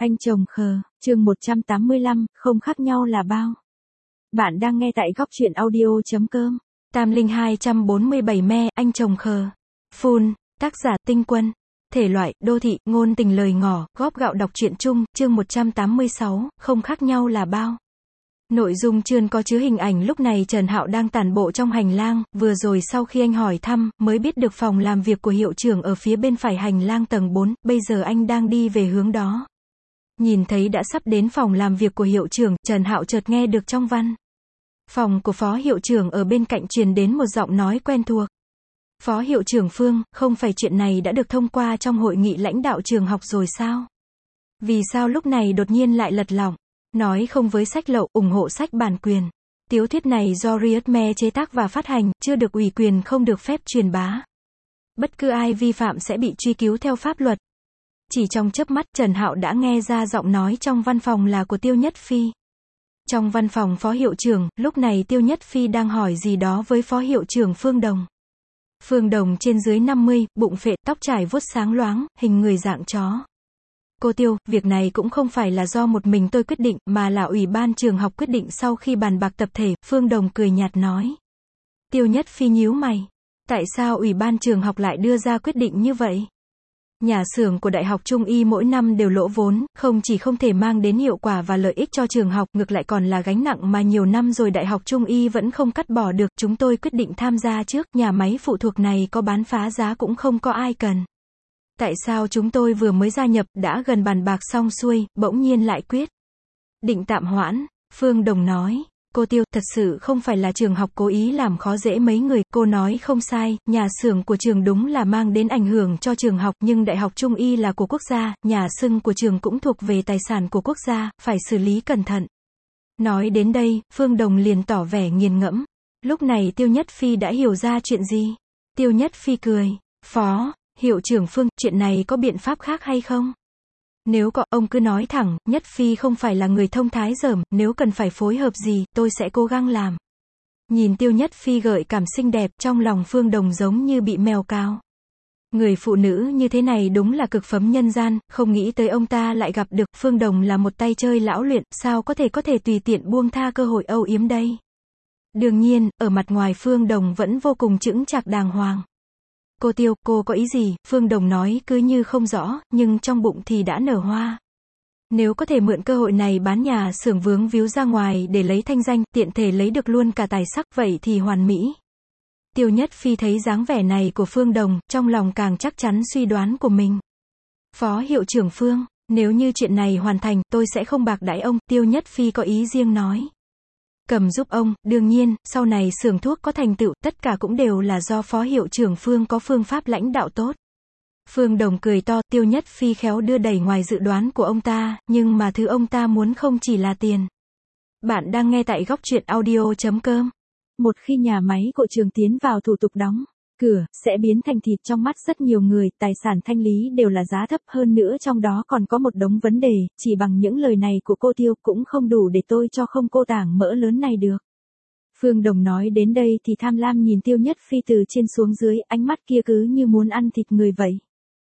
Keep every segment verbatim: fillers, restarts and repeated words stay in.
Anh chồng khờ, chương một trăm tám mươi lăm, không khác nhau là bao. Bạn đang nghe tại góc truyện audio.com. Tam Linh hai trăm bốn mươi bảy me, anh chồng khờ. Full, tác giả Tinh Quân. Thể loại, đô thị, ngôn tình lời ngỏ, góp gạo đọc truyện chung, chương một trăm tám mươi sáu, không khác nhau là bao. Nội dung chương có chứa hình ảnh lúc này Trần Hạo đang tản bộ trong hành lang, vừa rồi sau khi anh hỏi thăm, mới biết được phòng làm việc của hiệu trưởng ở phía bên phải hành lang tầng bốn, bây giờ anh đang đi về hướng đó. Nhìn thấy đã sắp đến phòng làm việc của hiệu trưởng, Trần Hạo chợt nghe được trong văn phòng của phó hiệu trưởng ở bên cạnh truyền đến một giọng nói quen thuộc. Phó hiệu trưởng Phương, không phải chuyện này đã được thông qua trong hội nghị lãnh đạo trường học rồi sao? Vì sao lúc này đột nhiên lại lật lọng, nói không với sách lậu, ủng hộ sách bản quyền. Tiểu thuyết này do Riotme chế tác và phát hành, chưa được ủy quyền không được phép truyền bá. Bất cứ ai vi phạm sẽ bị truy cứu theo pháp luật. Chỉ trong chớp mắt, Trần Hạo đã nghe ra giọng nói trong văn phòng là của Tiêu Nhất Phi. Trong văn phòng phó hiệu trưởng, lúc này Tiêu Nhất Phi đang hỏi gì đó với phó hiệu trưởng Phương Đồng. Phương Đồng trên dưới năm mươi, bụng phệ, tóc trải vuốt sáng loáng, hình người dạng chó. Cô Tiêu, việc này cũng không phải là do một mình tôi quyết định, mà là ủy ban trường học quyết định sau khi bàn bạc tập thể, Phương Đồng cười nhạt nói. Tiêu Nhất Phi nhíu mày. Tại sao ủy ban trường học lại đưa ra quyết định như vậy? Nhà xưởng của Đại học Trung y mỗi năm đều lỗ vốn, không chỉ không thể mang đến hiệu quả và lợi ích cho trường học, ngược lại còn là gánh nặng mà nhiều năm rồi Đại học Trung y vẫn không cắt bỏ được. Chúng tôi quyết định tham gia trước, nhà máy phụ thuộc này có bán phá giá cũng không có ai cần. Tại sao chúng tôi vừa mới gia nhập, đã gần bàn bạc xong xuôi, bỗng nhiên lại quyết định tạm hoãn? Phương Đồng nói. Cô Tiêu, thật sự không phải là trường học cố ý làm khó dễ mấy người, cô nói không sai, nhà xưởng của trường đúng là mang đến ảnh hưởng cho trường học, nhưng Đại học Trung y là của quốc gia, nhà xưởng của trường cũng thuộc về tài sản của quốc gia, phải xử lý cẩn thận. Nói đến đây, Phương Đồng liền tỏ vẻ nghiền ngẫm. Lúc này Tiêu Nhất Phi đã hiểu ra chuyện gì. Tiêu Nhất Phi cười. Phó hiệu trưởng Phương, chuyện này có biện pháp khác hay không? Nếu có, ông cứ nói thẳng, Nhất Phi không phải là người thông thái dởm, nếu cần phải phối hợp gì, tôi sẽ cố gắng làm. Nhìn Tiêu Nhất Phi gợi cảm xinh đẹp, trong lòng Phương Đồng giống như bị mèo cào. Người phụ nữ như thế này đúng là cực phẩm nhân gian, không nghĩ tới ông ta lại gặp được. Phương Đồng là một tay chơi lão luyện, sao có thể có thể tùy tiện buông tha cơ hội âu yếm đây. Đương nhiên, ở mặt ngoài Phương Đồng vẫn vô cùng chững chạc đàng hoàng. Cô Tiêu, cô có ý gì? Phương Đồng nói cứ như không rõ, nhưng trong bụng thì đã nở hoa. Nếu có thể mượn cơ hội này bán nhà xưởng vướng víu ra ngoài để lấy thanh danh, tiện thể lấy được luôn cả tài sắc, vậy thì hoàn mỹ. Tiêu Nhất Phi thấy dáng vẻ này của Phương Đồng, trong lòng càng chắc chắn suy đoán của mình. Phó hiệu trưởng Phương, nếu như chuyện này hoàn thành, tôi sẽ không bạc đãi ông, Tiêu Nhất Phi có ý riêng nói. Cầm giúp ông, đương nhiên, sau này xưởng thuốc có thành tựu, tất cả cũng đều là do phó hiệu trưởng Phương có phương pháp lãnh đạo tốt. Phương Đồng cười to, Tiêu Nhất Phi khéo đưa đẩy ngoài dự đoán của ông ta, nhưng mà thứ ông ta muốn không chỉ là tiền. Bạn đang nghe tại góc truyện audio.com. Một khi nhà máy của trường tiến vào thủ tục đóng cửa, sẽ biến thành thịt trong mắt rất nhiều người, tài sản thanh lý đều là giá thấp, hơn nữa trong đó còn có một đống vấn đề, chỉ bằng những lời này của cô Tiêu cũng không đủ để tôi cho không cô tảng mỡ lớn này được. Phương Đồng nói đến đây thì tham lam nhìn Tiêu Nhất Phi từ trên xuống dưới, ánh mắt kia cứ như muốn ăn thịt người vậy.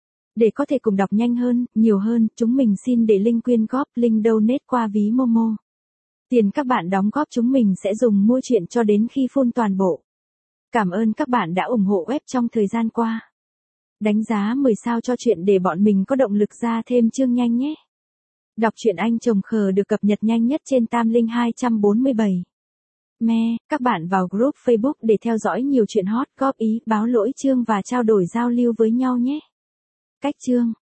Để có thể cùng đọc nhanh hơn, nhiều hơn, chúng mình xin để link quyên góp, link donate qua ví Momo. Tiền các bạn đóng góp chúng mình sẽ dùng mua chuyện cho đến khi full toàn bộ. Cảm ơn các bạn đã ủng hộ web trong thời gian qua. Đánh giá mười sao cho chuyện để bọn mình có động lực ra thêm chương nhanh nhé. Đọc truyện Anh chồng khờ được cập nhật nhanh nhất trên Tam Linh hai trăm bốn mươi bảy. Me, các bạn vào group Facebook để theo dõi nhiều chuyện hot, góp ý, báo lỗi chương và trao đổi giao lưu với nhau nhé. Cách chương